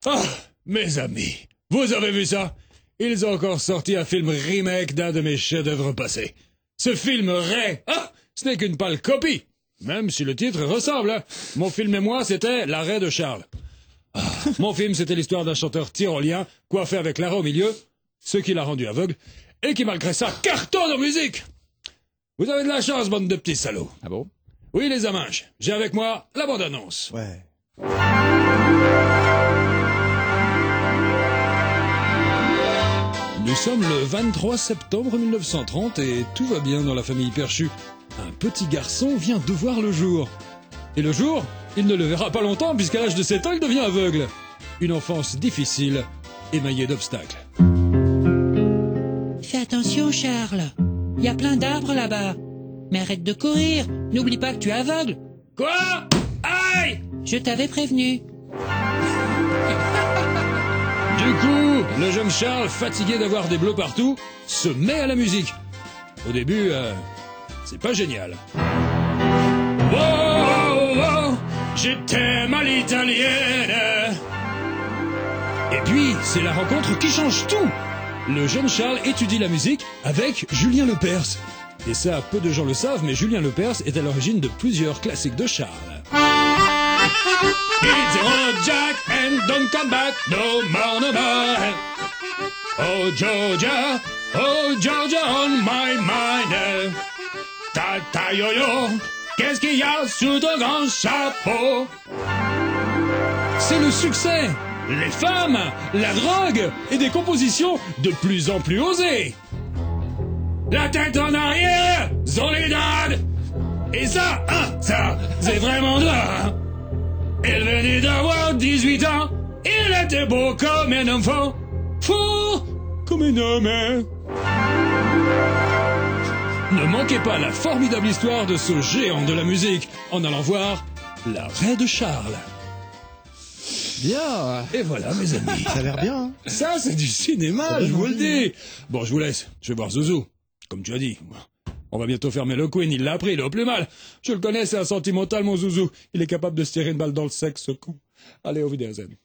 Ah, mes amis, vous avez vu ça? Ils ont encore sorti un film remake d'un de mes chefs-d'œuvre passés. Ce film Ray, ce n'est qu'une pâle copie. Même si le titre ressemble, hein. Mon film et moi, c'était L'arrêt de Charles. Mon film, c'était l'histoire d'un chanteur tyrolien, coiffé avec l'arrêt au milieu, ce qui l'a rendu aveugle, et qui malgré ça cartonne en musique. Vous avez de la chance, bande de petits salauds. Ah bon? Oui, les aminges, j'ai avec moi la bande-annonce. Ouais. Nous sommes le 23 septembre 1930 et tout va bien dans la famille Perchu. Un petit garçon vient de voir le jour. Et le jour, il ne le verra pas longtemps puisqu'à l'âge de 7 ans, il devient aveugle. Une enfance difficile, émaillée d'obstacles. Fais attention, Charles. Il y a plein d'arbres là-bas. Mais arrête de courir. N'oublie pas que tu es aveugle. Quoi? Aïe! Je t'avais prévenu. Du coup, le jeune Charles, fatigué d'avoir des bleus partout, se met à la musique. Au début, c'est pas génial. Oh, oh, oh, je t'aime à l'italienne. Et puis, c'est la rencontre qui change tout. Le jeune Charles étudie la musique avec Julien Lepers. Et ça, peu de gens le savent, mais Julien Lepers est à l'origine de plusieurs classiques de Charles. It's a Jack and don't come back no more, no more. Oh Georgia on my mind. Ta yo yo, qu'est-ce qu'il y a sous ton grand chapeau? C'est le succès, les femmes, la drogue et des compositions de plus en plus osées. La tête en arrière, Soledad. Et ça, c'est vraiment là. Elle venait d'avoir 18 ans, il était beau comme un enfant, fou comme un homme. Ne manquez pas la formidable histoire de ce géant de la musique en allant voir L'arrêt de Charles. Bien. Et voilà, mes amis. Ça a l'air bien, hein. Ça, c'est du cinéma, je vous le dis. Bon, je vous laisse, je vais voir Zouzou, comme tu as dit. On va bientôt fermer le Queen, il l'a appris, il est au plus mal. Je le connais, c'est un sentimental, mon Zouzou. Il est capable de se tirer une balle dans le sexe, ce con. Allez, au Wiedersehen.